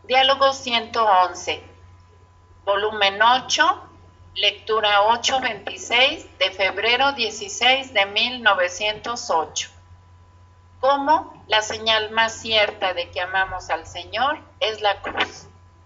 Diálogo 111, volumen 8, lectura 826 de febrero 16 de 1908. ¿Cómo la señal más cierta de que amamos al Señor es la cruz?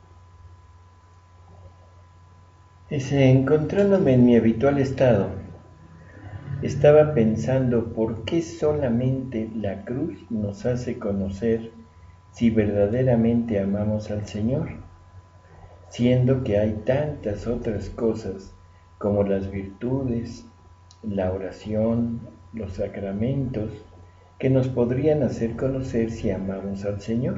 Encontrándome en mi habitual estado, estaba pensando por qué solamente la cruz nos hace conocer si verdaderamente amamos al Señor, siendo que hay tantas otras cosas como las virtudes, la oración, los sacramentos, que nos podrían hacer conocer si amamos al Señor.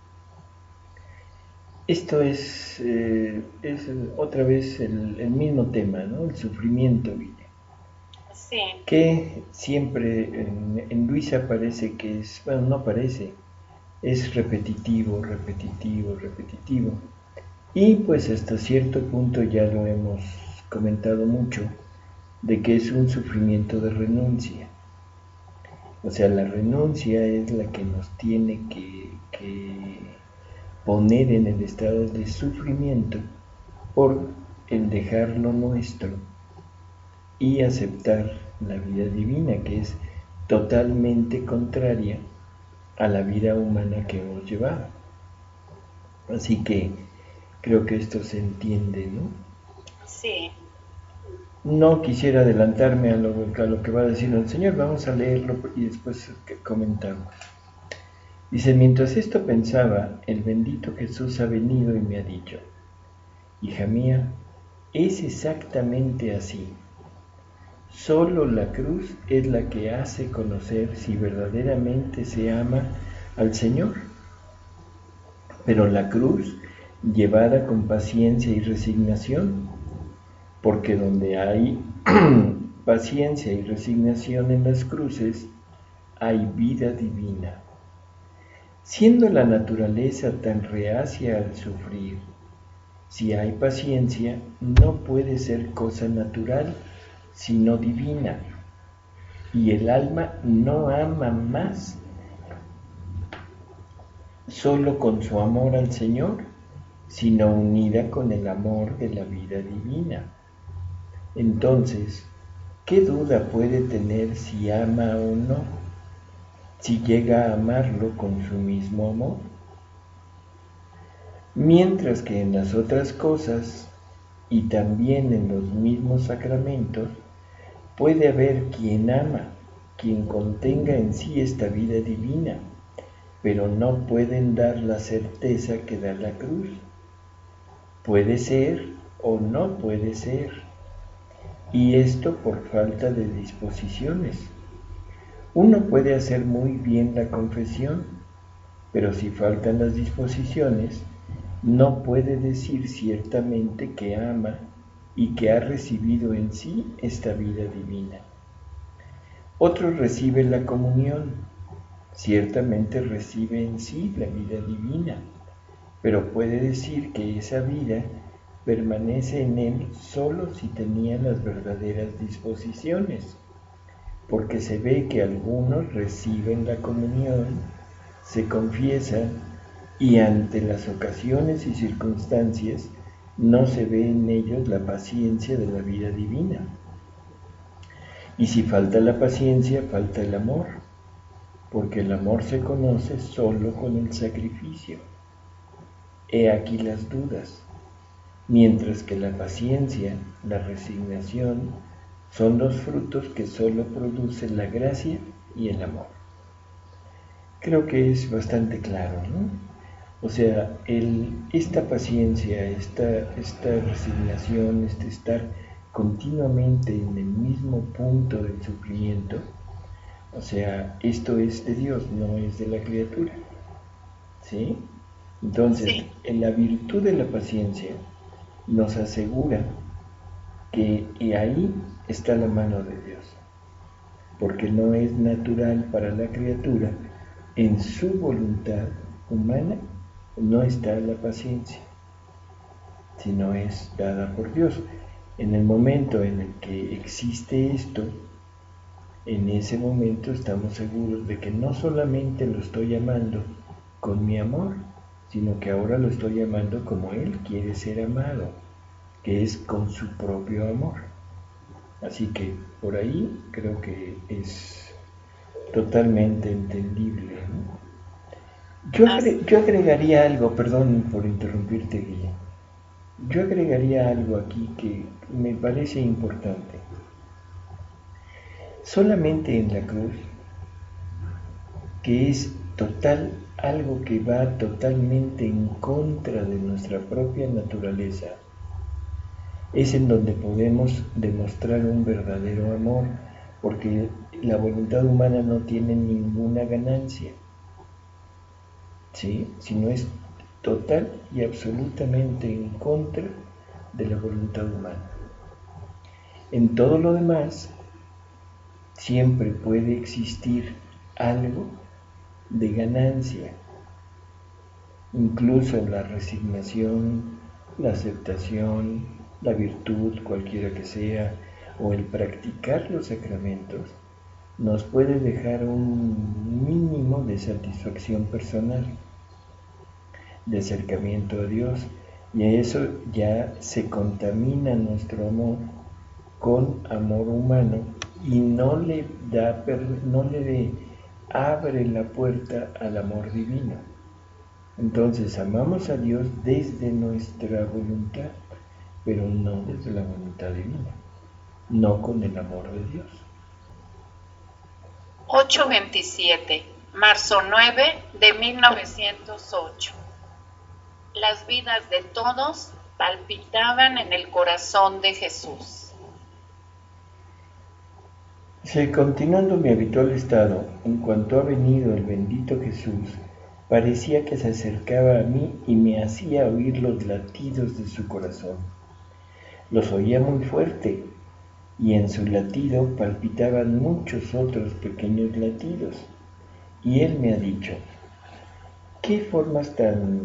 Esto es otra vez el mismo tema, ¿no? El sufrimiento, Villa. Sí. Que siempre en Luisa parece que es, bueno, no parece, es repetitivo, repetitivo, repetitivo. Y pues hasta cierto punto ya lo hemos comentado mucho, de que es un sufrimiento de renuncia. O sea, la renuncia es la que nos tiene que poner en el estado de sufrimiento por el dejar lo nuestro y aceptar la vida divina, que es totalmente contraria a la vida humana que hemos llevado. Así que creo que esto se entiende, ¿no? Sí. No quisiera adelantarme a lo que va a decir el Señor, vamos a leerlo y después comentamos. Dice, mientras esto pensaba, el bendito Jesús ha venido y me ha dicho, hija mía, es exactamente así. Solo la cruz es la que hace conocer si verdaderamente se ama al Señor. Pero la cruz llevada con paciencia y resignación, porque donde hay paciencia y resignación en las cruces, hay vida divina. Siendo la naturaleza tan reacia al sufrir, si hay paciencia, no puede ser cosa natural, sino divina. Y el alma no ama más solo con su amor al Señor, sino unida con el amor de la vida divina. Entonces, ¿qué duda puede tener si ama o no, si llega a amarlo con su mismo amor? Mientras que en las otras cosas, y también en los mismos sacramentos, puede haber quien ama, quien contenga en sí esta vida divina, pero no pueden dar la certeza que da la cruz. Puede ser o no puede ser, y esto por falta de disposiciones. Uno puede hacer muy bien la confesión, pero si faltan las disposiciones, no puede decir ciertamente que ama y que ha recibido en sí esta vida divina. Otro recibe la comunión, ciertamente recibe en sí la vida divina, pero puede decir que esa vida permanece en él solo si tenía las verdaderas disposiciones, porque se ve que algunos reciben la comunión, se confiesan y ante las ocasiones y circunstancias no se ve en ellos la paciencia de la vida divina. Y si falta la paciencia, falta el amor, porque el amor se conoce solo con el sacrificio. He aquí las dudas, mientras que la paciencia, la resignación, son los frutos que solo producen la gracia y el amor. Creo que es bastante claro, ¿no? O sea, esta paciencia, esta resignación, este estar continuamente en el mismo punto del sufrimiento, o sea, esto es de Dios, no es de la criatura, ¿sí? Entonces, Sí. en la virtud de la paciencia nos asegura que ahí está la mano de Dios, porque no es natural para la criatura, en su voluntad humana no está la paciencia, sino es dada por Dios. En el momento en el que existe esto, en ese momento estamos seguros de que no solamente lo estoy amando con mi amor, sino que ahora lo estoy amando como Él quiere ser amado, que es con su propio amor. Así que por ahí creo que es totalmente entendible, ¿no? Yo agregaría algo, perdón por interrumpirte, Guille. Yo agregaría algo aquí que me parece importante. Solamente en la cruz, que es algo que va totalmente en contra de nuestra propia naturaleza, es en donde podemos demostrar un verdadero amor, porque la voluntad humana no tiene ninguna ganancia, ¿sí? Sino es total y absolutamente en contra de la voluntad humana. En todo lo demás, siempre puede existir algo de ganancia, incluso en la resignación, la aceptación, la virtud, cualquiera que sea, o el practicar los sacramentos, nos puede dejar un mínimo de satisfacción personal, de acercamiento a Dios, y a eso ya se contamina nuestro amor con amor humano y no le abre la puerta al amor divino. Entonces amamos a Dios desde nuestra voluntad, pero no desde la voluntad divina, no con el amor de Dios. 827, marzo 9 de 1908. Las vidas de todos palpitaban en el corazón de Jesús. Continuando mi habitual estado, en cuanto ha venido el bendito Jesús, parecía que se acercaba a mí y me hacía oír los latidos de su corazón. Los oía muy fuerte, y en su latido palpitaban muchos otros pequeños latidos. Y él me ha dicho, ¿qué formas tan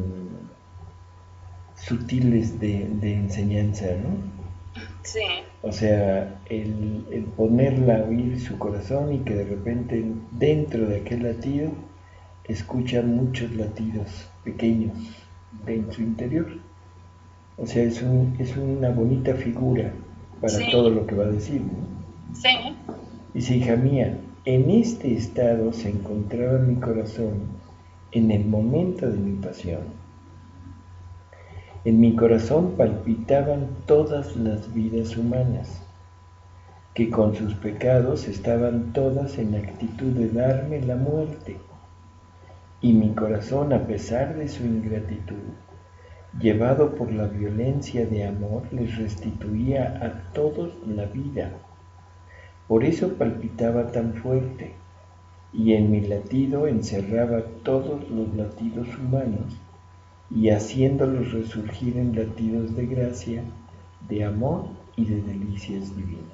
sutiles de enseñanza, ¿no? Sí. O sea, el ponerla a oír su corazón y que de repente dentro de aquel latido escucha muchos latidos pequeños en su interior. O sea, es una bonita figura para todo lo que va a decir, ¿no? Sí. Dice, hija mía, en este estado se encontraba mi corazón en el momento de mi pasión. En mi corazón palpitaban todas las vidas humanas, que con sus pecados estaban todas en actitud de darme la muerte. Y mi corazón, a pesar de su ingratitud, llevado por la violencia de amor, les restituía a todos la vida. Por eso palpitaba tan fuerte, y en mi latido encerraba todos los latidos humanos, y haciéndolos resurgir en latidos de gracia, de amor y de delicias divinas.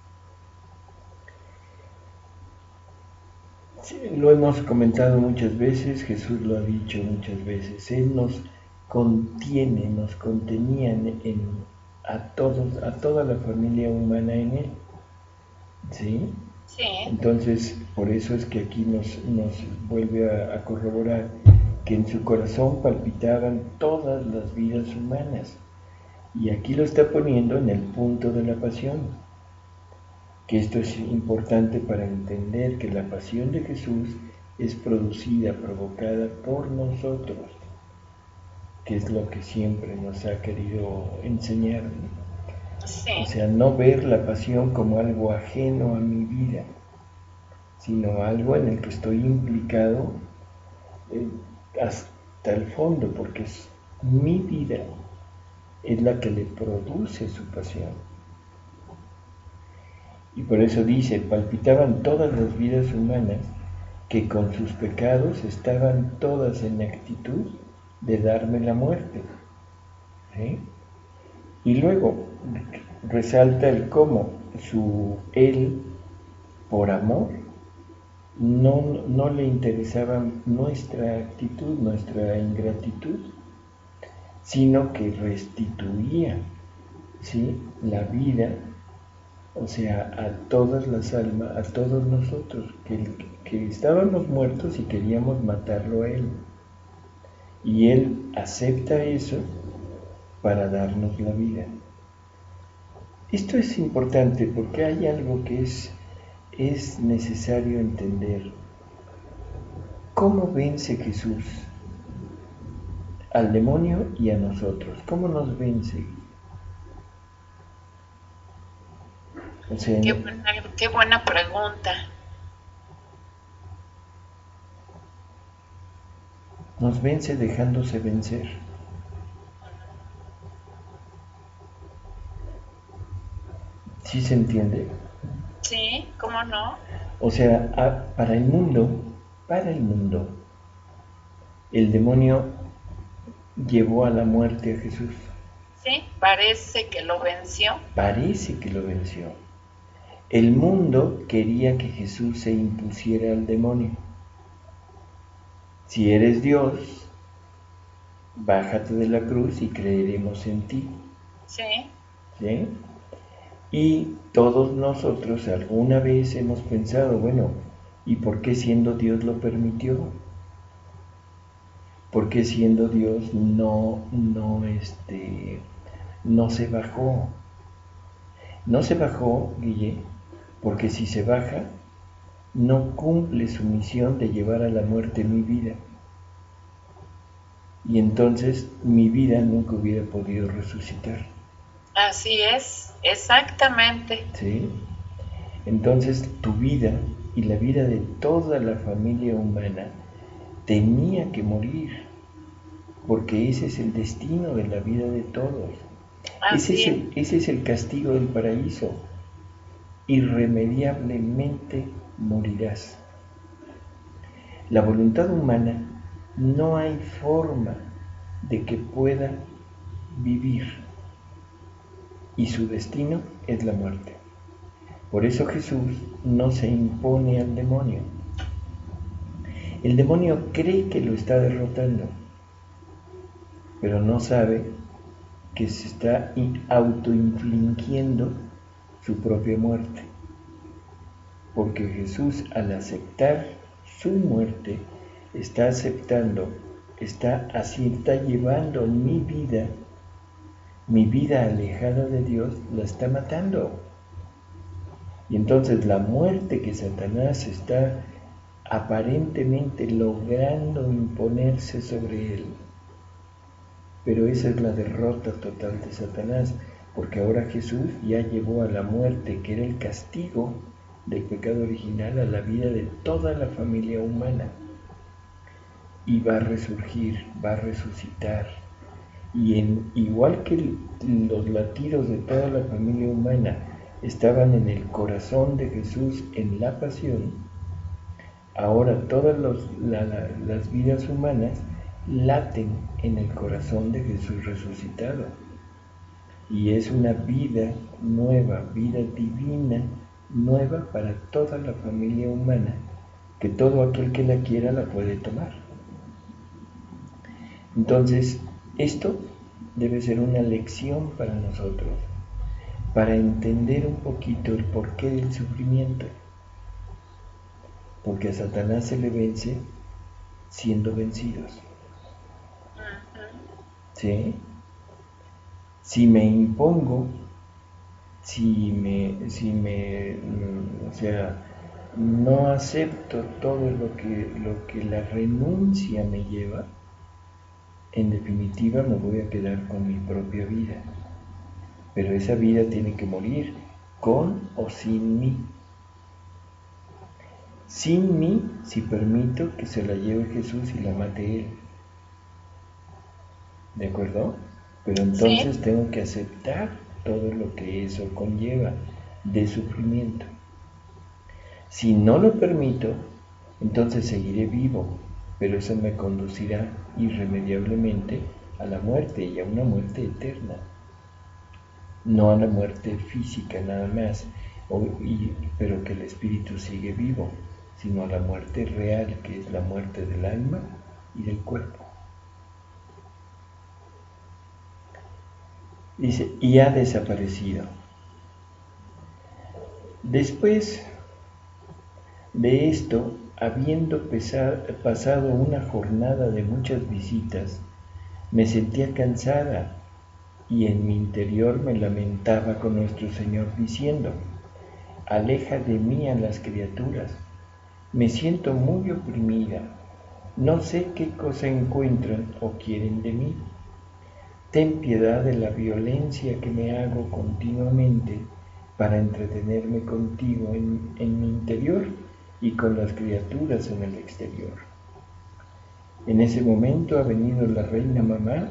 Sí, lo hemos comentado muchas veces, Jesús lo ha dicho muchas veces, Él nos contiene, nos contenía a toda la familia humana en Él. ¿Sí? Sí. Entonces, por eso es que aquí nos vuelve a corroborar que en su corazón palpitaban todas las vidas humanas. Y aquí lo está poniendo en el punto de la pasión, que esto es importante para entender que la pasión de Jesús es producida, provocada por nosotros, que es lo que siempre nos ha querido enseñar. Sí. O sea, no ver la pasión como algo ajeno a mi vida, sino algo en el que estoy implicado hasta el fondo, porque es mi vida, es la que le produce su pasión. Y por eso dice, palpitaban todas las vidas humanas que con sus pecados estaban todas en actitud de darme la muerte. ¿Sí? Y luego resalta el cómo él, por amor, no le interesaba nuestra actitud, nuestra ingratitud, sino que restituía, ¿sí?, la vida, o sea, a todas las almas, a todos nosotros, que estábamos muertos y queríamos matarlo a él. Y Él acepta eso para darnos la vida. Esto es importante porque hay algo que es necesario entender. ¿Cómo vence Jesús al demonio y a nosotros? ¿Cómo nos vence? O sea, Qué buena pregunta. nos vence dejándose vencer. ¿Sí se entiende? Sí, ¿cómo no? O sea, para el mundo, el demonio llevó a la muerte a Jesús. Sí, parece que lo venció. Parece que lo venció. El mundo quería que Jesús se impusiera al demonio. Si eres Dios, bájate de la cruz y creeremos en ti. Sí. ¿Sí? Y todos nosotros alguna vez hemos pensado, bueno, ¿y por qué siendo Dios lo permitió? ¿Por qué siendo Dios no se bajó? No se bajó, Guille, porque si se baja, no cumple su misión de llevar a la muerte mi vida. Y entonces mi vida nunca hubiera podido resucitar. Así es, exactamente. ¿Sí? Entonces tu vida y la vida de toda la familia humana tenía que morir, porque ese es el destino de la vida de todos. Ese es el castigo del paraíso. Irremediablemente morirás. La voluntad humana no hay forma de que pueda vivir y su destino es la muerte. Por eso Jesús no se impone al demonio. El demonio cree que lo está derrotando, pero no sabe que se está autoinfligiendo su propia muerte. Porque Jesús, al aceptar su muerte, está aceptando, está llevando mi vida alejada de Dios, la está matando. Y entonces la muerte que Satanás está aparentemente logrando imponerse sobre él, pero esa es la derrota total de Satanás, porque ahora Jesús ya llevó a la muerte, que era el castigo del pecado original, a la vida de toda la familia humana. Y va a resurgir, va a resucitar. Y igual que los latidos de toda la familia humana estaban en el corazón de Jesús en la pasión, ahora todas las vidas humanas laten en el corazón de Jesús resucitado. Y es una vida nueva, vida divina nueva para toda la familia humana, que todo aquel que la quiera la puede tomar. Entonces, esto debe ser una lección para nosotros, para entender un poquito el porqué del sufrimiento. Porque a Satanás se le vence siendo vencidos. ¿Sí? Si me impongo, o sea, no acepto todo lo que la renuncia me lleva, en definitiva me voy a quedar con mi propia vida. Pero esa vida tiene que morir, con o sin mí. Sin mí, si permito que se la lleve Jesús y la mate Él. ¿De acuerdo? Pero entonces Sí. tengo que aceptar todo lo que eso conlleva de sufrimiento. Si no lo permito, entonces seguiré vivo, pero eso me conducirá irremediablemente a la muerte y a una muerte eterna. No a la muerte física nada más, pero que el espíritu sigue vivo, sino a la muerte real, que es la muerte del alma y del cuerpo. Dice, y ha desaparecido. Después de esto, habiendo pasado una jornada de muchas visitas, me sentía cansada y en mi interior me lamentaba con nuestro Señor diciendo: aleja de mí a las criaturas, me siento muy oprimida, no sé qué cosa encuentran o quieren de mí. Ten piedad de la violencia que me hago continuamente para entretenerme contigo en mi interior y con las criaturas en el exterior. En ese momento ha venido la reina mamá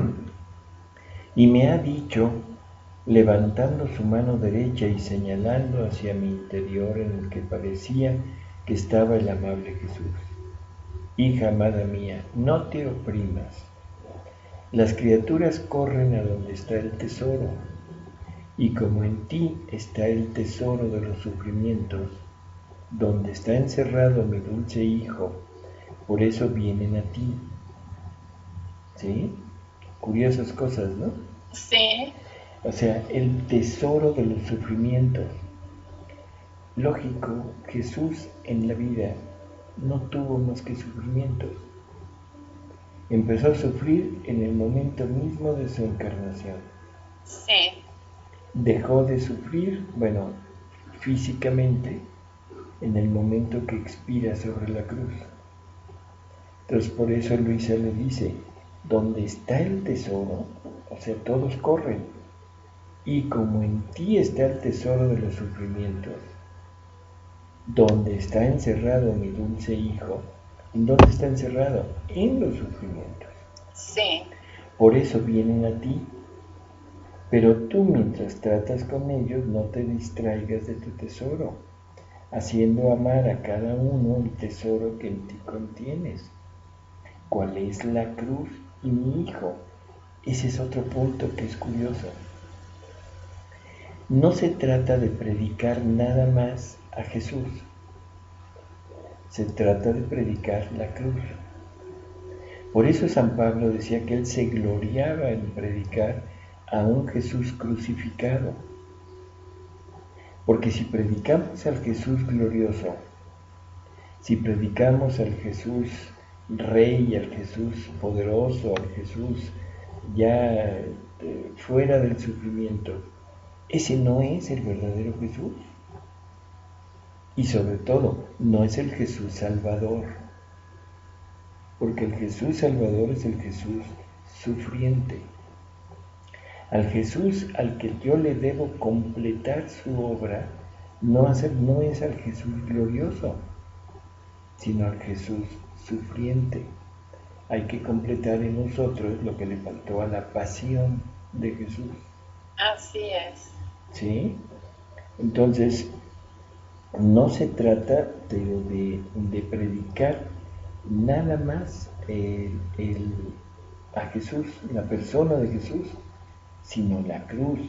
y me ha dicho, levantando su mano derecha y señalando hacia mi interior en el que parecía que estaba el amable Jesús: hija amada mía, no te oprimas. Las criaturas corren a donde está el tesoro, y como en ti está el tesoro de los sufrimientos, donde está encerrado mi dulce hijo, por eso vienen a ti. ¿Sí? Curiosas cosas, ¿no? Sí. O sea, el tesoro de los sufrimientos. Lógico, Jesús en la vida no tuvo más que sufrimientos. Empezó a sufrir en el momento mismo de su encarnación. Sí. Dejó de sufrir, físicamente, en el momento que expira sobre la cruz. Entonces por eso Luisa le dice, donde está el tesoro, o sea, todos corren, y como en ti está el tesoro de los sufrimientos, donde está encerrado mi dulce hijo, ¿en dónde está encerrado? En los sufrimientos. Sí. Por eso vienen a ti, pero tú mientras tratas con ellos no te distraigas de tu tesoro, haciendo amar a cada uno el tesoro que en ti contienes. ¿Cuál es la cruz y mi hijo? Ese es otro punto que es curioso. No se trata de predicar nada más a Jesús, se trata de predicar la cruz. Por eso San Pablo decía que él se gloriaba en predicar a un Jesús crucificado. Porque si predicamos al Jesús glorioso, si predicamos al Jesús Rey, al Jesús poderoso, al Jesús ya fuera del sufrimiento, ese no es el verdadero Jesús. Y sobre todo, no es el Jesús Salvador. Porque el Jesús Salvador es el Jesús sufriente. Al Jesús al que yo le debo completar su obra, no es al Jesús glorioso, sino al Jesús sufriente. Hay que completar en nosotros lo que le faltó a la pasión de Jesús. Así es. ¿Sí? Entonces, no se trata de predicar nada más a Jesús, la persona de Jesús, sino la cruz.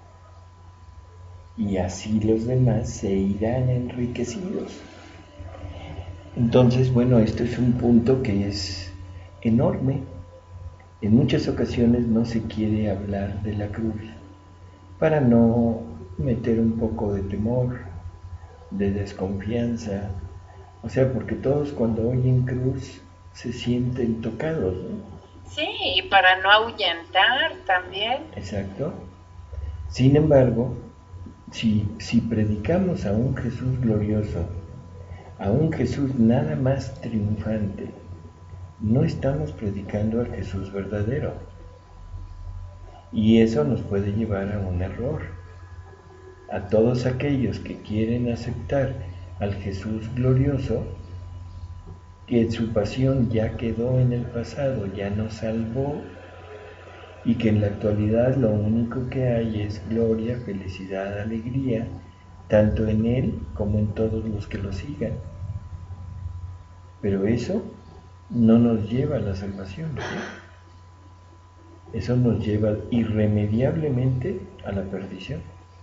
Y así los demás se irán enriquecidos. Entonces, esto es un punto que es enorme. En muchas ocasiones no se quiere hablar de la cruz para no meter un poco de temor, de desconfianza, o sea, porque todos cuando oyen cruz se sienten tocados, ¿no? Sí, y para no ahuyentar también. Exacto. Sin embargo, si predicamos a un Jesús glorioso, a un Jesús nada más triunfante, no estamos predicando al Jesús verdadero. Y eso nos puede llevar a un error. A todos aquellos que quieren aceptar al Jesús glorioso, que su pasión ya quedó en el pasado, ya nos salvó, y que en la actualidad lo único que hay es gloria, felicidad, alegría, tanto en Él como en todos los que lo sigan. Pero eso no nos lleva a la salvación, ¿sí? Eso nos lleva irremediablemente a la perdición.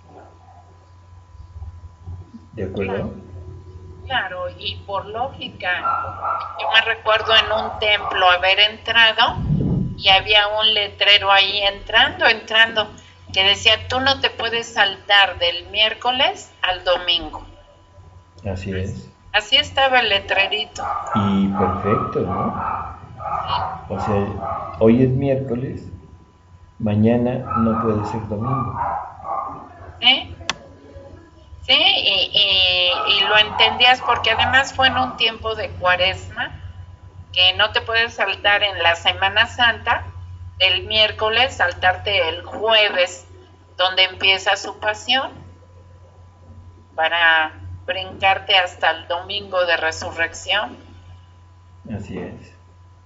¿De acuerdo? Claro, y por lógica, yo me recuerdo en un templo haber entrado y había un letrero ahí entrando, que decía, tú no te puedes saltar del miércoles al domingo. Así es. Así estaba el letrerito. Y perfecto, ¿no? O sea, hoy es miércoles, mañana no puede ser domingo. ¿Sí? Sí, y lo entendías porque además fue en un tiempo de Cuaresma, que no te puedes saltar en la Semana Santa, el miércoles, saltarte el jueves, donde empieza su pasión, para brincarte hasta el domingo de resurrección. Así es.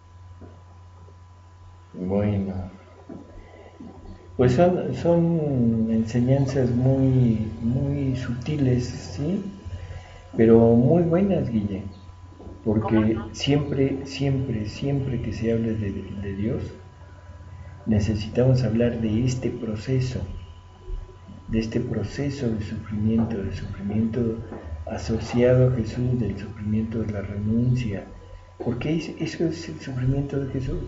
Bueno, pues son enseñanzas muy sutiles, ¿sí? Pero muy buenas, Guille, ¿Cómo porque no? siempre que se hable de Dios, necesitamos hablar de este proceso de sufrimiento asociado a Jesús, del sufrimiento de la renuncia, porque eso es el sufrimiento de Jesús.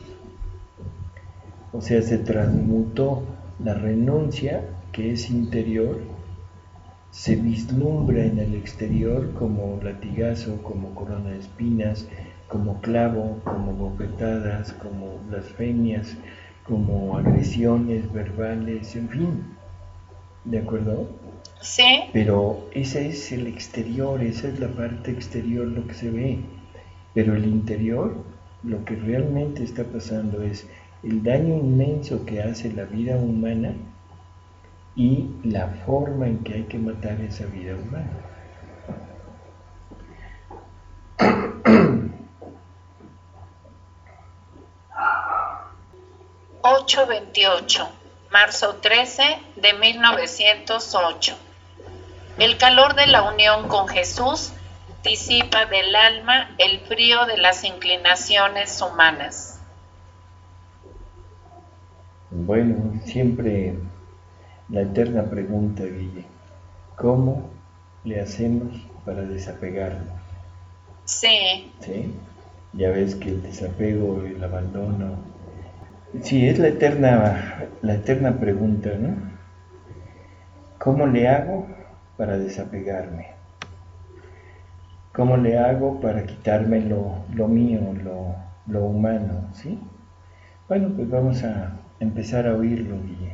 O sea, se transmutó la renuncia, que es interior, se vislumbra en el exterior como latigazo, como corona de espinas, como clavo, como bofetadas, como blasfemias, como agresiones verbales, en fin, ¿de acuerdo? Sí. Pero ese es el exterior, esa es la parte exterior, lo que se ve. Pero el interior, lo que realmente está pasando es el daño inmenso que hace la vida humana y la forma en que hay que matar esa vida humana. 828, marzo 13 de 1908. El calor de la unión con Jesús disipa del alma el frío de las inclinaciones humanas. Bueno, siempre la eterna pregunta, Guille, ¿cómo le hacemos para desapegarnos? Sí. ¿Sí? Ya ves que el desapego, el abandono, sí, es la eterna pregunta, ¿no? ¿Cómo le hago para desapegarme? ¿Cómo le hago para quitarme lo mío, lo humano? ¿Sí? Bueno, pues vamos a empezar a oírlo, Guille.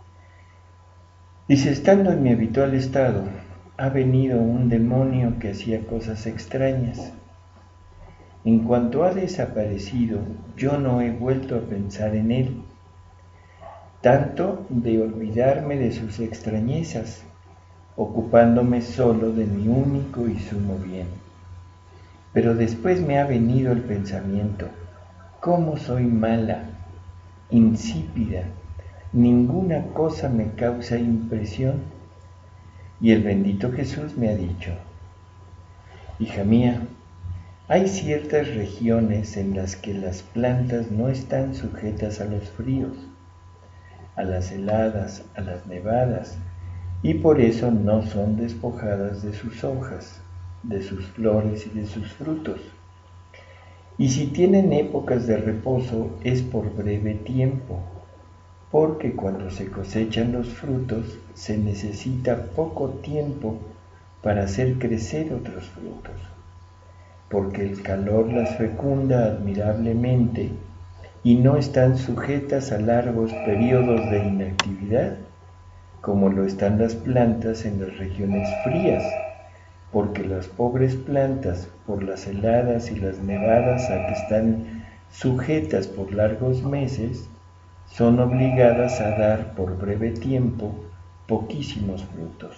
Dice, estando en mi habitual estado, ha venido un demonio que hacía cosas extrañas. En cuanto ha desaparecido, yo no he vuelto a pensar en él, tanto de olvidarme de sus extrañezas, ocupándome solo de mi único y sumo bien. Pero después me ha venido el pensamiento, ¿cómo soy mala, insípida? Ninguna cosa me causa impresión. Y el bendito Jesús me ha dicho, hija mía, hay ciertas regiones en las que las plantas no están sujetas a los fríos, a las heladas, a las nevadas, y por eso no son despojadas de sus hojas, de sus flores y de sus frutos. Y si tienen épocas de reposo es por breve tiempo, porque cuando se cosechan los frutos se necesita poco tiempo para hacer crecer otros frutos, porque el calor las fecunda admirablemente y no están sujetas a largos periodos de inactividad, como lo están las plantas en las regiones frías, porque las pobres plantas, por las heladas y las nevadas a que están sujetas por largos meses, son obligadas a dar por breve tiempo poquísimos frutos,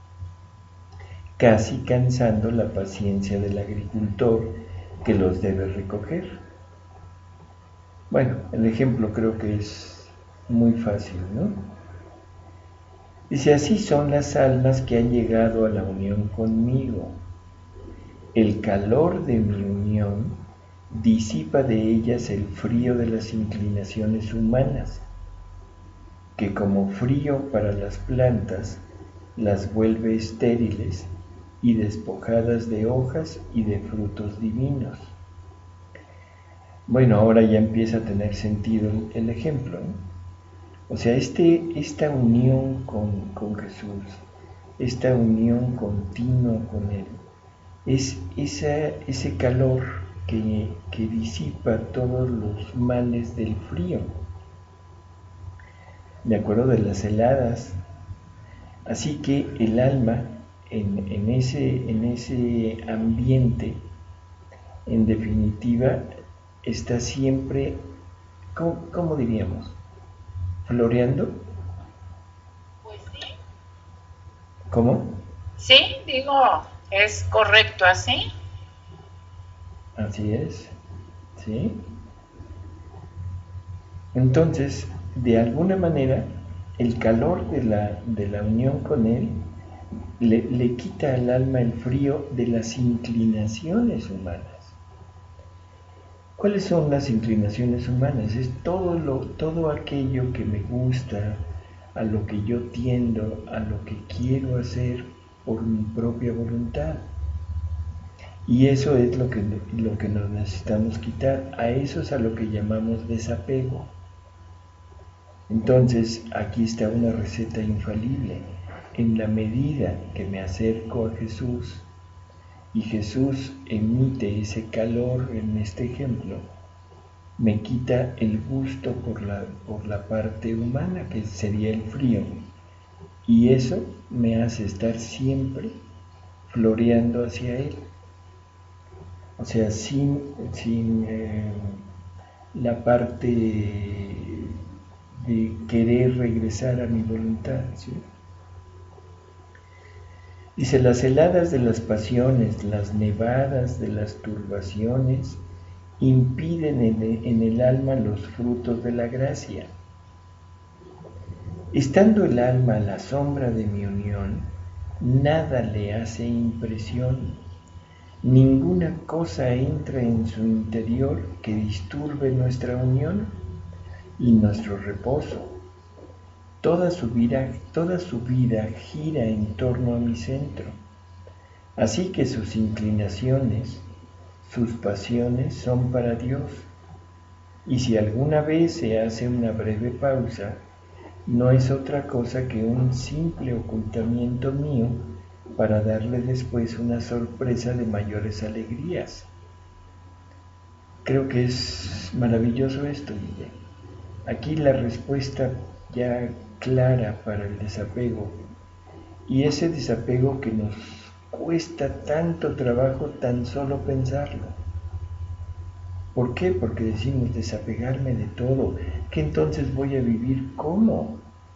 casi cansando la paciencia del agricultor que los debe recoger. Bueno, el ejemplo creo que es muy fácil, ¿no? Dice, así son las almas que han llegado a la unión conmigo. El calor de mi unión disipa de ellas el frío de las inclinaciones humanas, que como frío para las plantas las vuelve estériles y despojadas de hojas y de frutos divinos. Bueno, ahora ya empieza a tener sentido el ejemplo, ¿no? O sea, esta unión con Jesús, esta unión continua con Él, ese calor que disipa todos los males del frío. Me acuerdo de las heladas. Así que el alma en ese ambiente, en definitiva, está siempre, ¿cómo diríamos? ¿Floreando? Pues sí. ¿Cómo? Sí, digo, es correcto así. Así es, ¿sí? Entonces, de alguna manera, el calor de la unión con Él le quita al alma el frío de las inclinaciones humanas. ¿Cuáles son las inclinaciones humanas? Es todo aquello que me gusta, a lo que yo tiendo, a lo que quiero hacer por mi propia voluntad. Y eso es lo que nos necesitamos quitar. A eso es a lo que llamamos desapego. Entonces, aquí está una receta infalible. En la medida que me acerco a Jesús y Jesús emite ese calor en este ejemplo, me quita el gusto por la parte humana, que sería el frío. Y eso me hace estar siempre floreando hacia Él. O sea, sin la parte de querer regresar a mi voluntad, ¿sí? Dice, las heladas de las pasiones, las nevadas de las turbaciones, impiden en el alma los frutos de la gracia. Estando el alma a la sombra de mi unión, nada le hace impresión, ninguna cosa entra en su interior que disturbe nuestra unión y nuestro reposo. Toda su vida gira en torno a mi centro, así que sus inclinaciones, sus pasiones son para Dios. Y si alguna vez se hace una breve pausa, no es otra cosa que un simple ocultamiento mío para darle después una sorpresa de mayores alegrías. Creo que es maravilloso esto, Guille. Aquí la respuesta ya clara para el desapego, y ese desapego que nos cuesta tanto trabajo tan solo pensarlo. ¿Por qué? Porque decimos desapegarme de todo, que entonces voy a vivir ¿cómo?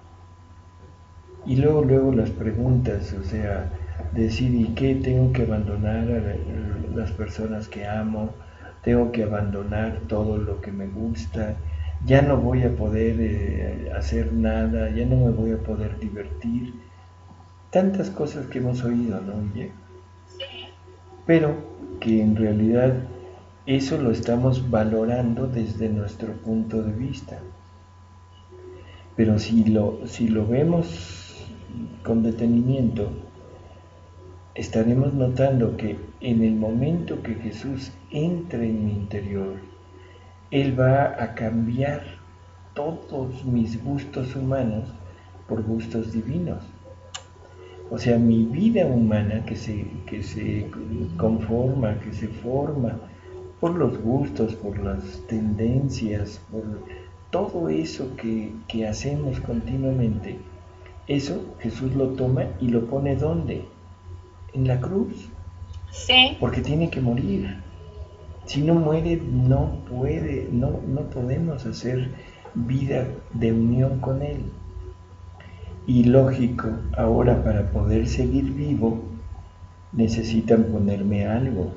Y luego las preguntas, o sea, decir, ¿y qué? Tengo que abandonar a las personas que amo, tengo que abandonar todo lo que me gusta, ya no voy a poder hacer nada, ya no me voy a poder divertir. Tantas cosas que hemos oído, ¿no, Guille? Sí. Pero que en realidad eso lo estamos valorando desde nuestro punto de vista. Pero si lo vemos con detenimiento, estaremos notando que en el momento que Jesús entre en mi interior, Él va a cambiar todos mis gustos humanos por gustos divinos. O sea, mi vida humana que se conforma, que se forma por los gustos, por las tendencias, por todo eso que hacemos continuamente, eso Jesús lo toma y lo pone ¿dónde? En la cruz. Sí. Porque tiene que morir. Si no muere, no podemos hacer vida de unión con Él. Y lógico, ahora para poder seguir vivo, necesitan ponerme algo.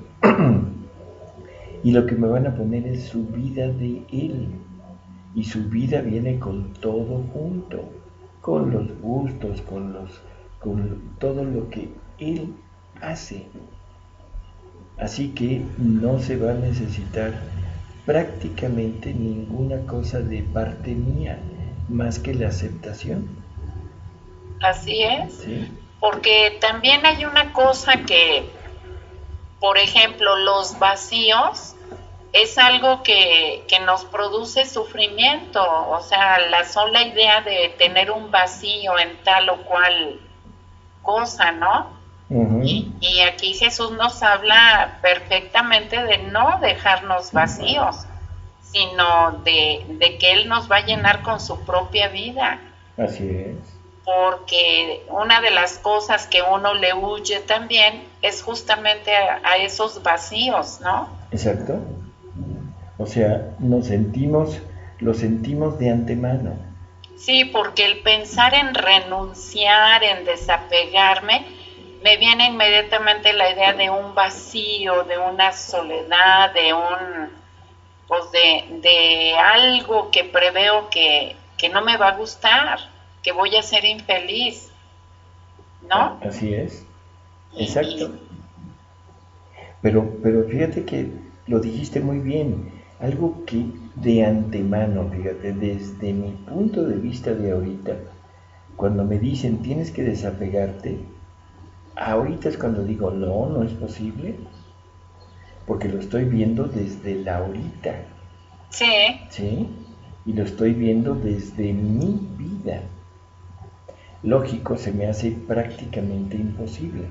Y lo que me van a poner es su vida de Él. Y su vida viene con todo junto, con los gustos, con todo lo que Él hace. Así que no se va a necesitar prácticamente ninguna cosa de parte mía, más que la aceptación. Así es. ¿Sí? Porque también hay una cosa que, por ejemplo, los vacíos es algo que nos produce sufrimiento. O sea, la sola idea de tener un vacío en tal o cual cosa, ¿no? Ujú. Y aquí Jesús nos habla perfectamente de no dejarnos vacíos, sino de que Él nos va a llenar con su propia vida. Así es. Porque una de las cosas que uno le huye también es justamente a esos vacíos, ¿no? Exacto. O sea, lo sentimos de antemano. Sí, porque el pensar en renunciar, en desapegarme, me viene inmediatamente la idea de un vacío, de una soledad, de un, pues de algo que preveo que no me va a gustar, que voy a ser infeliz, ¿no? Así es. Y Exacto. Pero fíjate que lo dijiste muy bien. Algo que de antemano, fíjate, desde mi punto de vista de ahorita, cuando me dicen tienes que desapegarte, ahorita es cuando digo no, no es posible, porque lo estoy viendo desde la ahorita, sí, ¿sí? Y lo estoy viendo desde mi vida. Lógico, se me hace prácticamente imposible.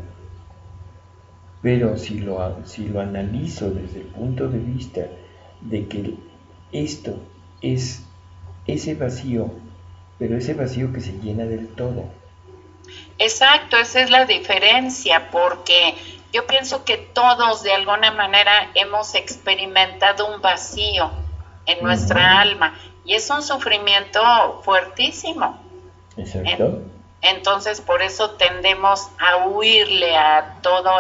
Pero si lo analizo desde el punto de vista de que esto es ese vacío, pero ese vacío que se llena del todo. exacto, esa es la diferencia, porque yo pienso que todos de alguna manera hemos experimentado un vacío en nuestra Ujú. alma y es un sufrimiento fuertísimo. Exacto, En- Entonces, por eso tendemos a huirle a todo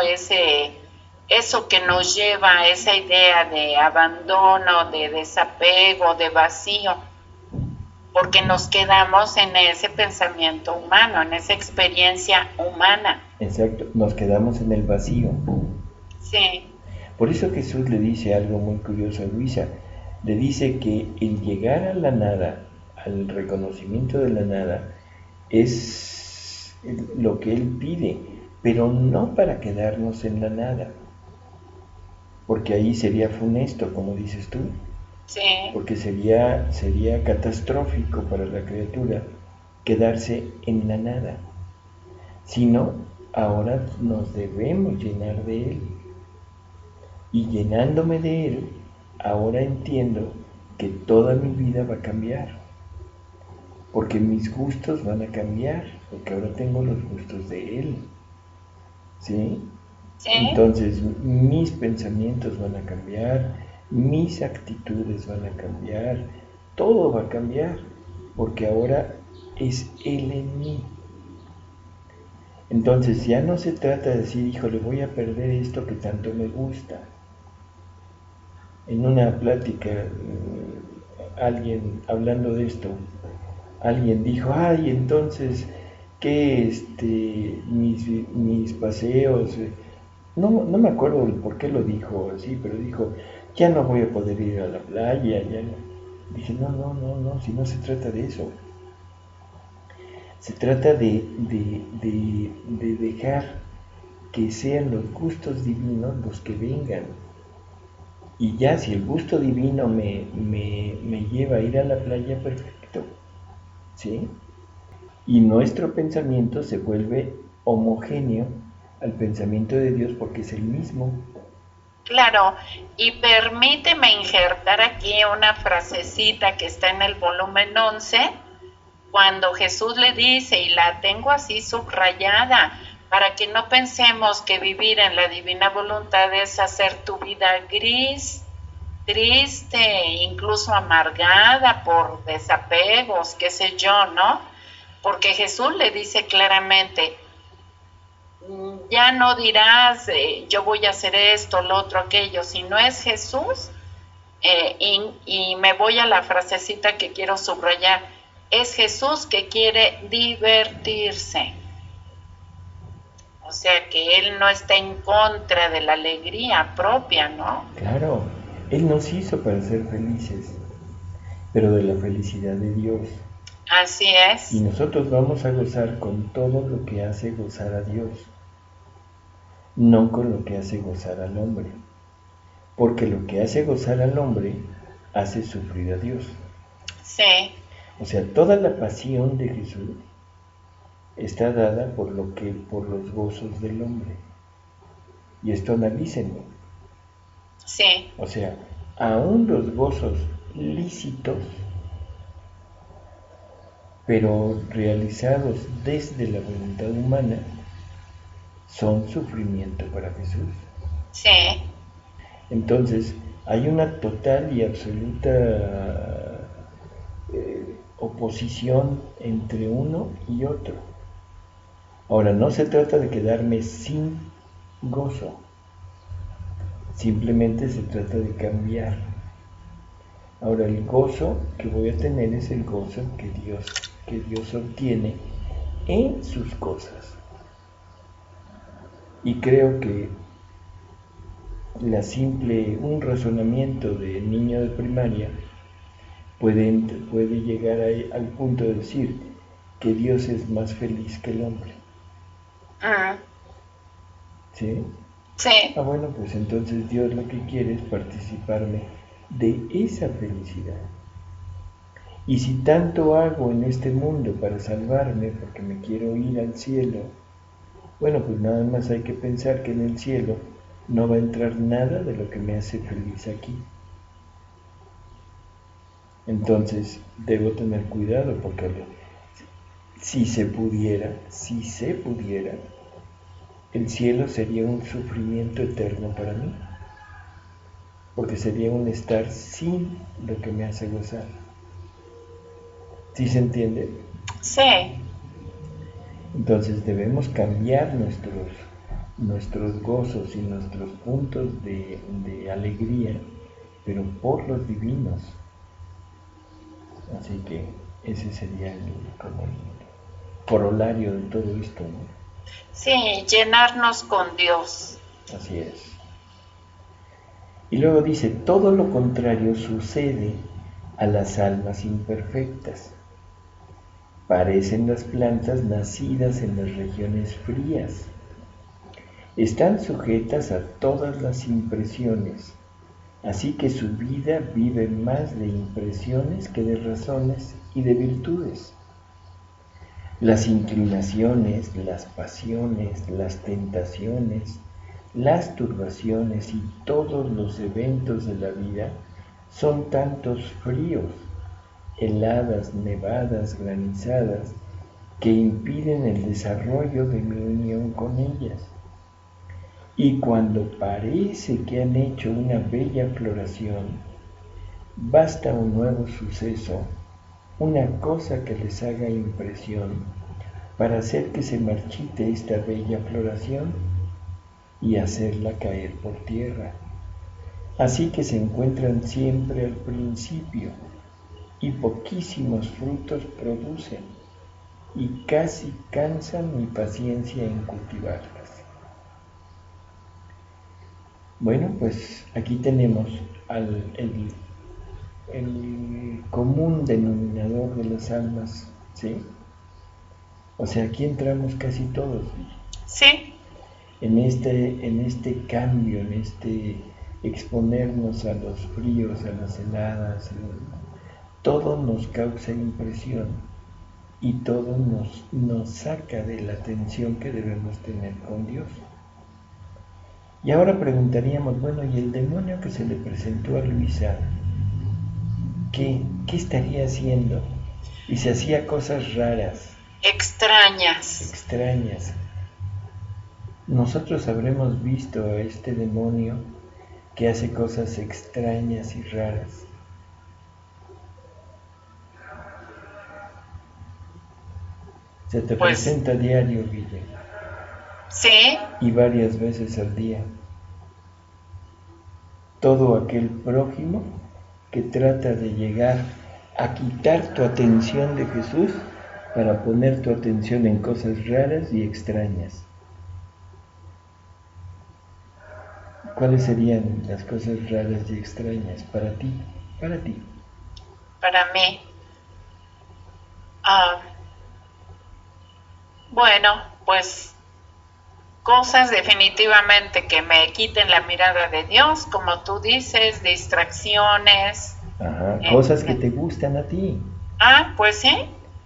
eso que nos lleva a esa idea de abandono, de desapego, de vacío, porque nos quedamos en ese pensamiento humano, en esa experiencia humana. exacto. Nos quedamos en el vacío. Sí, Por eso Jesús le dice algo muy curioso a Luisa. Le dice que el llegar a la nada, al reconocimiento de la nada, es lo que Él pide, pero no para quedarnos en la nada, porque ahí sería funesto, como dices tú, sí, porque sería catastrófico para la criatura quedarse en la nada, sino ahora nos debemos llenar de Él. Y llenándome de Él, ahora entiendo que toda mi vida va a cambiar, porque mis gustos van a cambiar, porque ahora tengo los gustos de Él, ¿sí? sí, Entonces mis pensamientos van a cambiar, mis actitudes van a cambiar, todo va a cambiar, porque ahora es Él en mí. Entonces ya no se trata de decir, híjole, voy a perder esto que tanto me gusta. En una plática, alguien hablando de esto, alguien dijo, ay, entonces, ¿qué mis paseos? No me acuerdo por qué lo dijo así, pero dijo, ya no voy a poder ir a la playa, ya no. Dije, no, si no se trata de eso. Se trata de dejar que sean los gustos divinos los que vengan. Y ya si el gusto divino me lleva a ir a la playa, perfecto, ¿sí? Y nuestro pensamiento se vuelve homogéneo al pensamiento de Dios porque es el mismo. claro. Y permíteme injertar aquí una frasecita que está en el volumen 11 cuando Jesús le dice, y la tengo así subrayada, para que no pensemos que vivir en la divina voluntad es hacer tu vida gris, triste, incluso amargada por desapegos, qué sé yo, ¿no? Porque Jesús le dice claramente, ya no dirás, yo voy a hacer esto, lo otro, aquello, si no es Jesús, y me voy a la frasecita que quiero subrayar, es Jesús que quiere divertirse. O sea que Él no está en contra de la alegría propia, ¿no? Claro, Él nos hizo para ser felices, pero de la felicidad de Dios. Así Y es. nosotros vamos a gozar con todo lo que hace gozar a Dios, no con lo que hace gozar al hombre. Porque lo que hace gozar al hombre hace sufrir a Dios. Sí, O sea, toda la pasión de Jesús está dada por los gozos del hombre. Y esto analícenlo. Sí. O sea, aún los gozos lícitos, pero realizados desde la voluntad humana, son sufrimiento para Jesús. Sí. Entonces, hay una total y absoluta oposición entre uno y otro. Ahora, no se trata de quedarme sin gozo, simplemente se trata de cambiar. Ahora, el gozo que voy a tener es el gozo que Dios obtiene en sus cosas. Y creo que un razonamiento de niño de primaria puede llegar al punto de decir que Dios es más feliz que el hombre. ¿Sí? Sí. Bueno, pues entonces Dios lo que quiere es participarme de esa felicidad. Y si tanto hago en este mundo para salvarme, porque me quiero ir al cielo, bueno, pues nada más hay que pensar que en el cielo no va a entrar nada de lo que me hace feliz aquí. Entonces debo tener cuidado porque si se pudiera, el cielo sería un sufrimiento eterno para mí, porque sería un estar sin lo que me hace gozar. ¿Sí se entiende? Sí. Entonces debemos cambiar nuestros gozos y nuestros puntos de alegría, pero por los divinos. Así que ese sería como el corolario de todo esto, ¿no? Sí, llenarnos con Dios. Así es. Y luego dice, todo lo contrario sucede a las almas imperfectas. Parecen las plantas nacidas en las regiones frías. Están sujetas a todas las impresiones, así que su vida vive más de impresiones que de razones y de virtudes. Las inclinaciones, las pasiones, las tentaciones, las turbaciones y todos los eventos de la vida son tantos fríos, heladas, nevadas, granizadas, que impiden el desarrollo de mi unión con ellas. Y cuando parece que han hecho una bella floración, basta un nuevo suceso, una cosa que les haga impresión, para hacer que se marchite esta bella floración y hacerla caer por tierra. Así que se encuentran siempre al principio, y poquísimos frutos producen, y casi cansan mi paciencia en cultivarlas. Bueno, pues aquí tenemos el común denominador de las almas, ¿sí? O sea, aquí entramos casi todos. Sí. En este cambio, en este exponernos a los fríos, a las heladas, todo nos causa impresión y todo nos saca de la atención que debemos tener con Dios. Y ahora preguntaríamos, bueno, ¿y el demonio que se le presentó a Luisa, qué estaría haciendo? Y se hacía cosas raras. Extrañas. Nosotros habremos visto a este demonio que hace cosas extrañas y raras. Se te presenta a diario, Guille. Sí. Y varias veces al día. Todo aquel prójimo que trata de llegar a quitar tu atención de Jesús para poner tu atención en cosas raras y extrañas. ¿Cuáles serían las cosas raras y extrañas para ti? Para ti. Para mí. Bueno, pues cosas definitivamente que me quiten la mirada de Dios, como tú dices, distracciones. Ajá, cosas que te gustan a ti. Pues sí.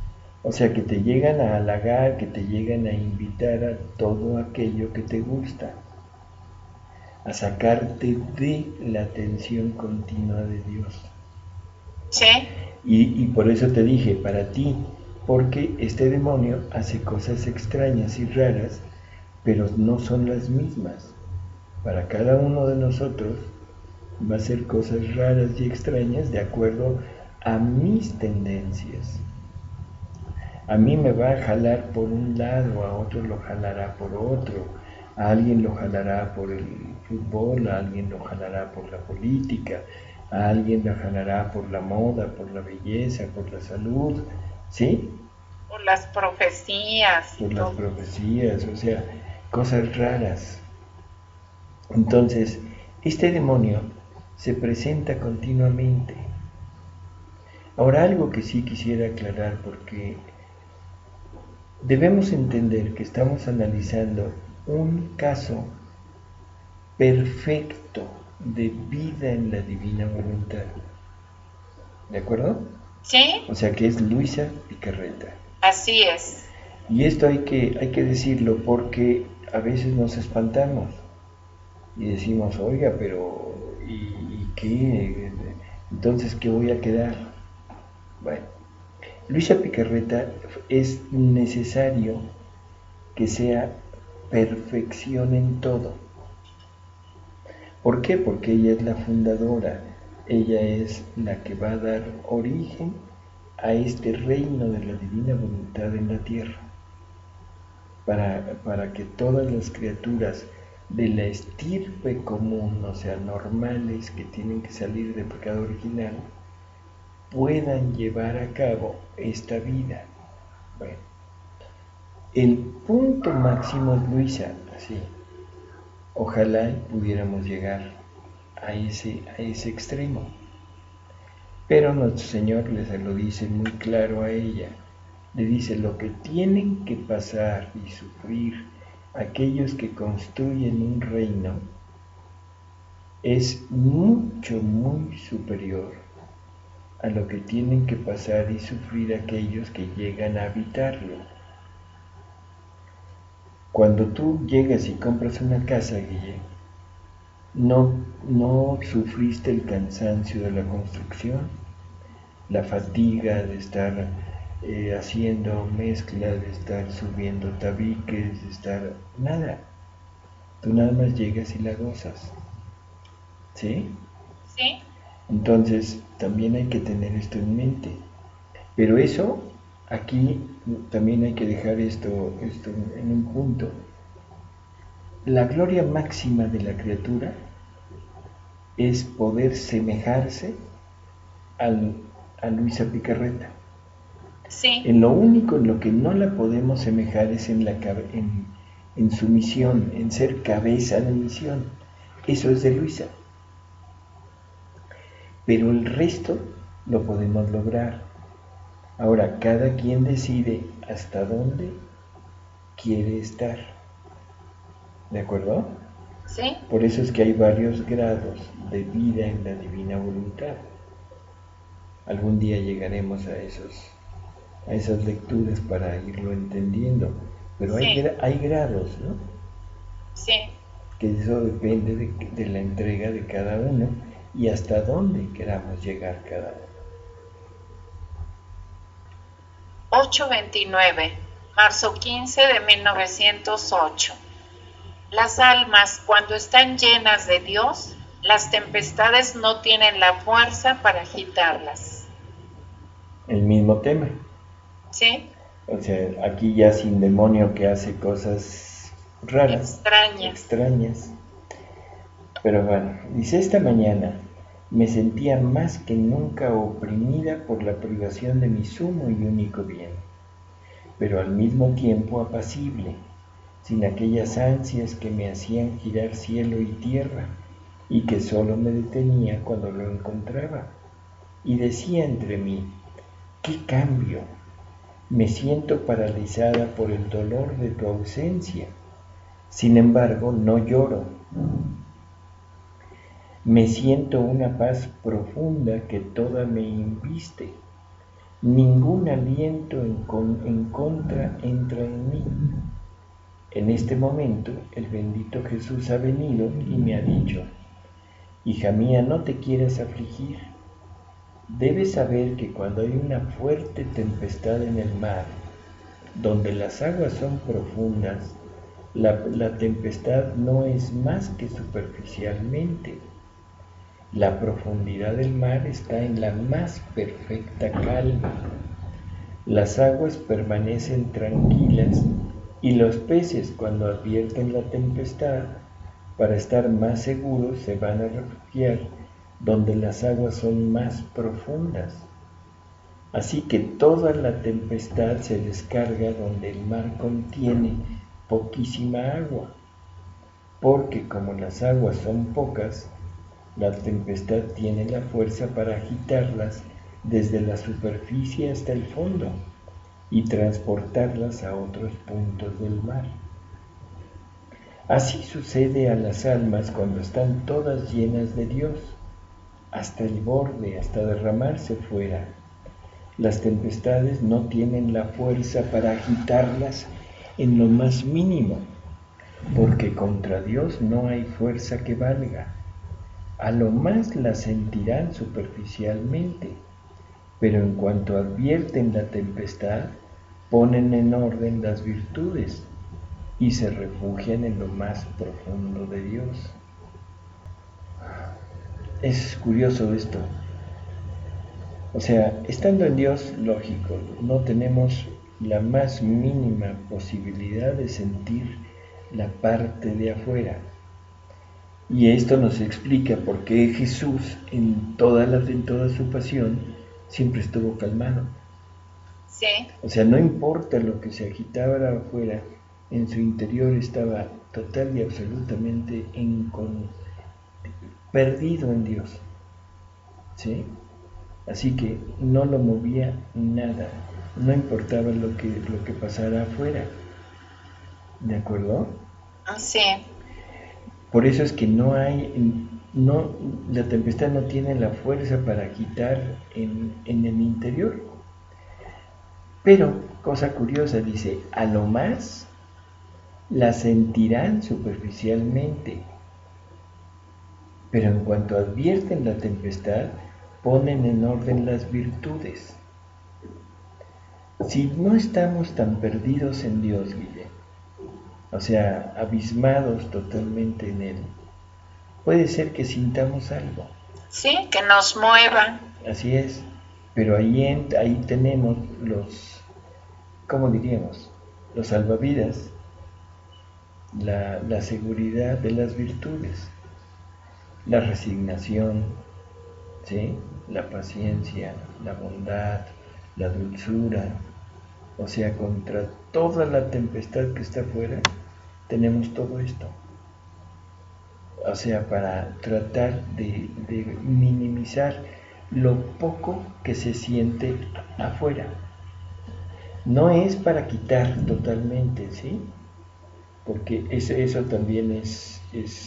O sea, que te llegan a halagar, que te llegan a invitar a todo aquello que te gusta, a sacarte de la atención continua de Dios. Sí. Y por eso te dije, para ti, porque este demonio hace cosas extrañas y raras, pero no son las mismas. Para cada uno de nosotros va a ser cosas raras y extrañas de acuerdo a mis tendencias. A mí me va a jalar por un lado, a otro lo jalará por otro, a alguien lo jalará por el fútbol, a alguien lo jalará por la política, a alguien lo jalará por la moda, por la belleza, por la salud, ¿sí? Por las profecías. Por las profecías, o sea, cosas raras. Entonces, este demonio se presenta continuamente. Ahora, algo que sí quisiera aclarar, porque debemos entender que estamos analizando un caso perfecto de vida en la divina voluntad. ¿De acuerdo? Sí. O sea que es Luisa Picarreta. Así es. Y esto hay que decirlo porque a veces nos espantamos y decimos, oiga, pero ¿y qué? Entonces, ¿qué voy a quedar? Bueno, Luisa Picarreta es necesario que sea perfección en todo. ¿Por qué? Porque ella es la fundadora, ella es la que va a dar origen a este reino de la divina voluntad en la tierra, para que todas las criaturas de la estirpe común, o sea, normales, que tienen que salir del pecado original, puedan llevar a cabo esta vida. Bueno, el punto máximo es Luisa, así. Ojalá pudiéramos llegar a ese extremo. Pero nuestro Señor les lo dice muy claro a ella. Le dice, lo que tienen que pasar y sufrir aquellos que construyen un reino es mucho, muy superior a lo que tienen que pasar y sufrir aquellos que llegan a habitarlo. Cuando tú llegas y compras una casa, Guille, no sufriste el cansancio de la construcción, la fatiga de estar haciendo mezcla, de estar subiendo tabiques, de estar... nada. Tú nada más llegas y la gozas. ¿Sí? Sí. Entonces, también hay que tener esto en mente. Pero eso, aquí también hay que dejar esto en un punto. La gloria máxima de la criatura es poder semejarse a Luisa Picarreta. Sí. En lo único en lo que no la podemos semejar es en su misión, en ser cabeza de misión. Eso es de Luisa. Pero el resto lo podemos lograr. Ahora, cada quien decide hasta dónde quiere estar. ¿De acuerdo? Sí. Por eso es que hay varios grados de vida en la divina voluntad. Algún día llegaremos a esas lecturas para irlo entendiendo. Pero Sí. hay grados, ¿no? Sí. Que eso depende de la entrega de cada uno y hasta dónde queramos llegar cada uno. 829, marzo 15 de 1908. Las almas, cuando están llenas de Dios, las tempestades no tienen la fuerza para agitarlas. El mismo tema. ¿Sí? O sea, aquí ya sin demonio que hace cosas raras, extrañas. Pero bueno, dice, esta mañana me sentía más que nunca oprimida por la privación de mi sumo y único bien, pero al mismo tiempo apacible, sin aquellas ansias que me hacían girar cielo y tierra y que solo me detenía cuando lo encontraba. Y decía entre mí, ¡qué cambio! Me siento paralizada por el dolor de tu ausencia. Sin embargo, no lloro. Me siento una paz profunda que toda me inviste. ningún aliento en contra entra en mí. En este momento el bendito Jesús ha venido y me ha dicho: hija mía, no te quieras afligir. Debes saber que cuando hay una fuerte tempestad en el mar, donde las aguas son profundas, la tempestad no es más que superficialmente. La profundidad del mar está en la más perfecta calma. Las aguas permanecen tranquilas y los peces, cuando advierten la tempestad, para estar más seguros se van a refugiar donde las aguas son más profundas. Así que toda la tempestad se descarga donde el mar contiene poquísima agua, porque como las aguas son pocas, la tempestad tiene la fuerza para agitarlas desde la superficie hasta el fondo y transportarlas a otros puntos del mar. Así sucede a las almas cuando están todas llenas de Dios, hasta el borde, hasta derramarse fuera. Las tempestades no tienen la fuerza para agitarlas en lo más mínimo, porque contra Dios no hay fuerza que valga. A lo más la sentirán superficialmente, pero en cuanto advierten la tempestad, ponen en orden las virtudes y se refugian en lo más profundo de Dios. Es curioso esto. O sea, estando en Dios, lógico, no tenemos la más mínima posibilidad de sentir la parte de afuera. Y esto nos explica por qué Jesús en toda su pasión siempre estuvo calmado. Sí. O sea, no importa lo que se agitara afuera, en su interior estaba total y absolutamente perdido en Dios. ¿Sí? Así que no lo movía nada, no importaba lo que pasara afuera. ¿De acuerdo? Sí. Por eso es que la tempestad no tiene la fuerza para agitar en el interior. Pero, cosa curiosa, dice, a lo más la sentirán superficialmente, pero en cuanto advierten la tempestad, ponen en orden las virtudes. Si no estamos tan perdidos en Dios, Guille, o sea, abismados totalmente en Él, puede ser que sintamos algo. Sí, que nos mueva. Así es, pero ahí tenemos ¿cómo diríamos? Los salvavidas, la seguridad de las virtudes, la resignación, ¿sí? La paciencia, la bondad, la dulzura. O sea, contra toda la tempestad que está afuera, tenemos todo esto. O sea, para tratar de minimizar lo poco que se siente afuera. No es para quitar totalmente, ¿sí? Porque eso también es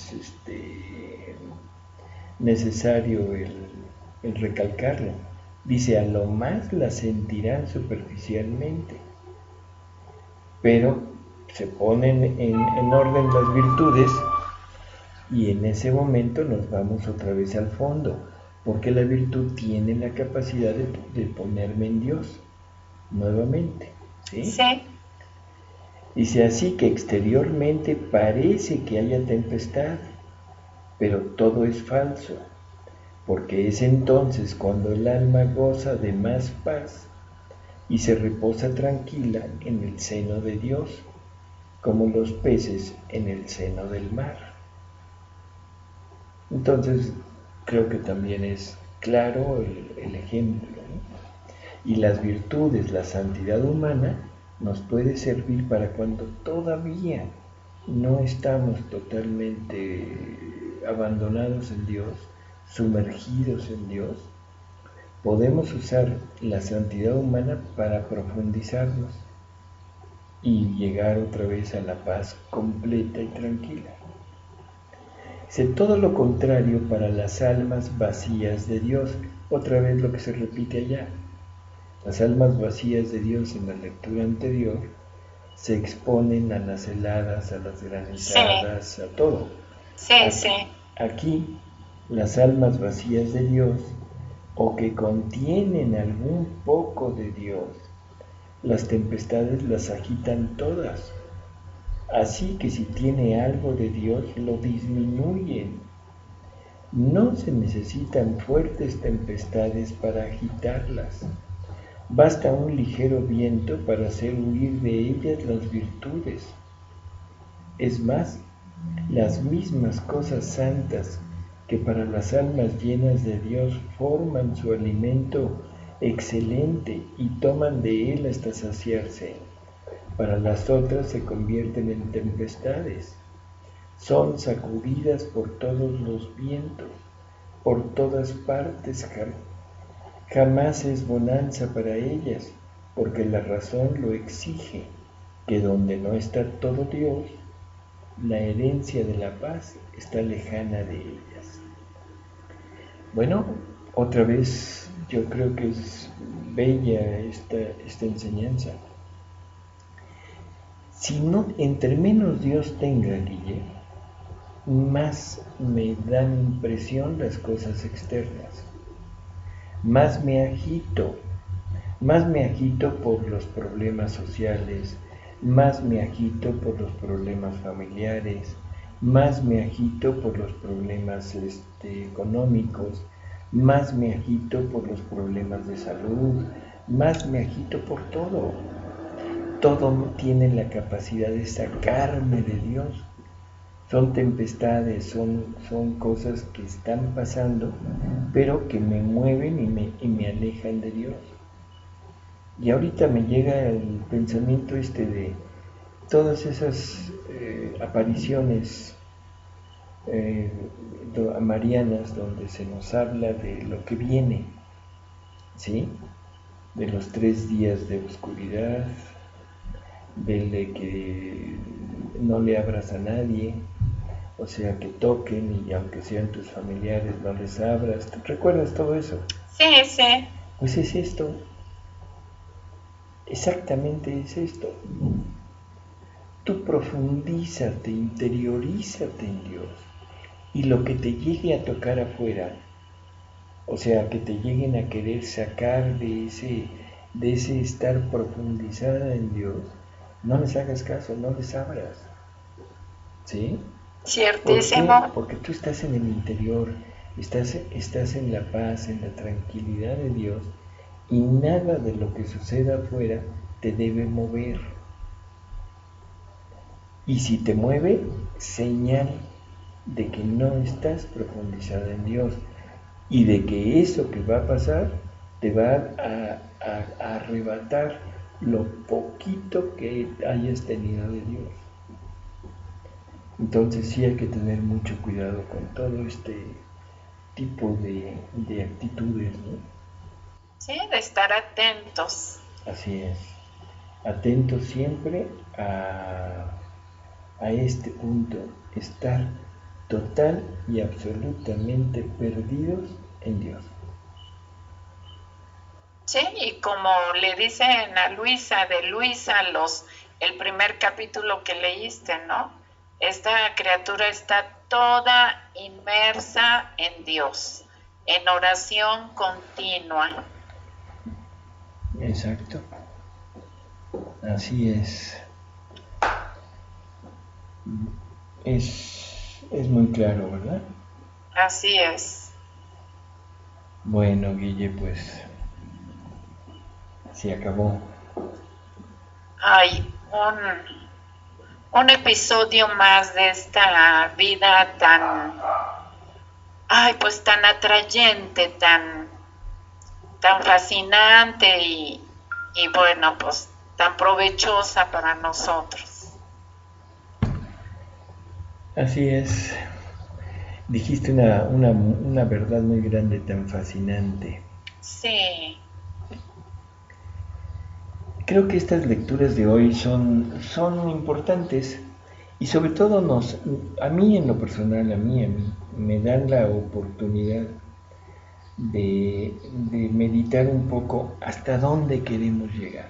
necesario el recalcarlo. Dice, a lo más la sentirán superficialmente, pero se ponen en orden las virtudes y en ese momento nos vamos otra vez al fondo, porque la virtud tiene la capacidad de ponerme en Dios nuevamente. ¿Sí? Sí. Dice así que exteriormente parece que haya tempestad, pero todo es falso, porque es entonces cuando el alma goza de más paz y se reposa tranquila en el seno de Dios, como los peces en el seno del mar. Entonces, creo que también es claro el ejemplo, ¿no? Y las virtudes, la santidad humana, nos puede servir para cuando todavía no estamos totalmente abandonados en Dios, sumergidos en Dios. Podemos usar la santidad humana para profundizarnos y llegar otra vez a la paz completa y tranquila. Dice todo lo contrario para las almas vacías de Dios, otra vez lo que se repite allá. Las almas vacías de Dios en la lectura anterior se exponen a las heladas, a las granizadas, a todo. Aquí, las almas vacías de Dios o que contienen algún poco de Dios, las tempestades las agitan todas. Así que si tiene algo de Dios, lo disminuyen. No se necesitan fuertes tempestades para agitarlas. Basta un ligero viento para hacer huir de ellas las virtudes. Es más, las mismas cosas santas que para las almas llenas de Dios forman su alimento excelente y toman de él hasta saciarse, para las otras se convierten en tempestades. Son sacudidas por todos los vientos, por todas partes. Jamás es bonanza para ellas, porque la razón lo exige, que donde no está todo Dios, la herencia de la paz está lejana de ellas. Bueno, otra vez yo creo que es bella esta enseñanza. Si no, entre menos Dios tenga, Guille, más me dan impresión las cosas externas. Más me agito por los problemas sociales, más me agito por los problemas familiares, más me agito por los problemas económicos, más me agito por los problemas de salud, más me agito por todo. Todo tiene la capacidad de sacarme de Dios. Son tempestades, son cosas que están pasando, pero que me mueven y me alejan de Dios. Y ahorita me llega el pensamiento de todas esas apariciones marianas donde se nos habla de lo que viene, ¿sí? De los 3 días de oscuridad, de que no le abras a nadie, o sea, que toquen y aunque sean tus familiares no les abras. ¿Te recuerdas todo eso? Sí. Pues es esto. Exactamente es esto. Tú profundízate, interiorízate en Dios. Y lo que te llegue a tocar afuera, o sea, que te lleguen a querer sacar de ese estar profundizada en Dios, no les hagas caso, no les abras. ¿Sí? Ciertísimo. ¿Por qué? Porque tú estás en el interior, estás en la paz, en la tranquilidad de Dios, y nada de lo que suceda afuera te debe mover. Y si te mueve, señal de que no estás profundizada en Dios y de que eso que va a pasar te va a arrebatar lo poquito que hayas tenido de Dios. Entonces sí hay que tener mucho cuidado con todo este tipo de actitudes, ¿no? Sí, de estar atentos. Así es. Atentos siempre a este punto, estar total y absolutamente perdidos en Dios. Sí, y como le dicen a Luisa, el primer capítulo que leíste, ¿no? Esta criatura está toda inmersa en Dios, en oración continua. Exacto. Así es. Es muy claro, ¿verdad? Así es. Bueno, Guille, pues se acabó. Hay un episodio más de esta vida tan atrayente, tan fascinante y bueno, pues tan provechosa para nosotros. Así es. Dijiste una verdad muy grande, tan fascinante. Sí. Creo que estas lecturas de hoy son importantes y sobre todo a mí en lo personal, a mí, me dan la oportunidad de meditar un poco hasta dónde queremos llegar,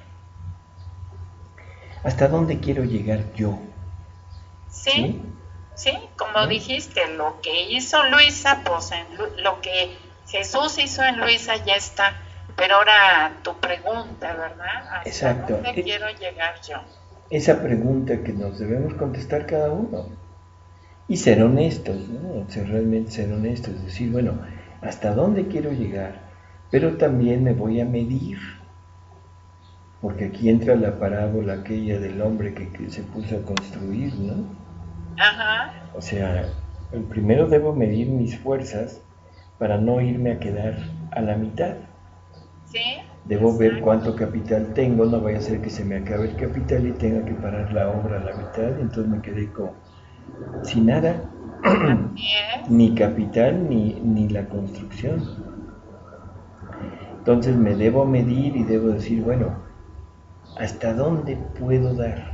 hasta dónde quiero llegar yo. Sí, ¿Sí? sí, como ¿No? dijiste, lo que hizo Luisa, pues lo que Jesús hizo en Luisa ya está. Pero ahora tu pregunta, ¿verdad? ¿Hasta Exacto. dónde quiero llegar yo? Esa pregunta que nos debemos contestar cada uno. Y ser honestos, ¿no? Realmente ser honestos, decir, bueno, ¿hasta dónde quiero llegar? Pero también me voy a medir, porque aquí entra la parábola aquella del hombre que se puso a construir, ¿no? Ajá, O sea, primero debo medir mis fuerzas para no irme a quedar a la mitad. sí, Debo ver exacto. cuánto capital tengo, no vaya a ser que se me acabe el capital y tenga que parar la obra a la mitad, y entonces me quedé sin nada, Así es. ni capital ni la construcción. Entonces me debo medir y debo decir, bueno, ¿hasta dónde puedo dar?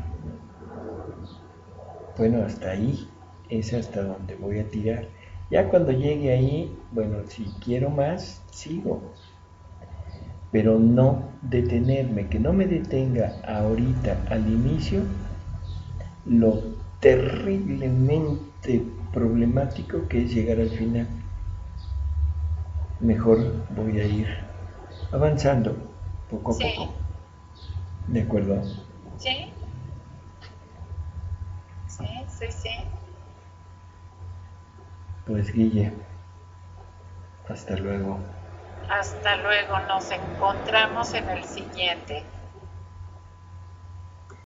Bueno, hasta ahí es hasta donde voy a tirar. Ya cuando llegue ahí, bueno, si quiero más, sigo, pero no detenerme, que no me detenga ahorita al inicio lo terriblemente problemático que es llegar al final. Mejor voy a ir avanzando poco a Sí, poco. ¿De acuerdo? sí, sí, sí, sí. Pues Guille, hasta luego. Hasta luego, nos encontramos en el siguiente.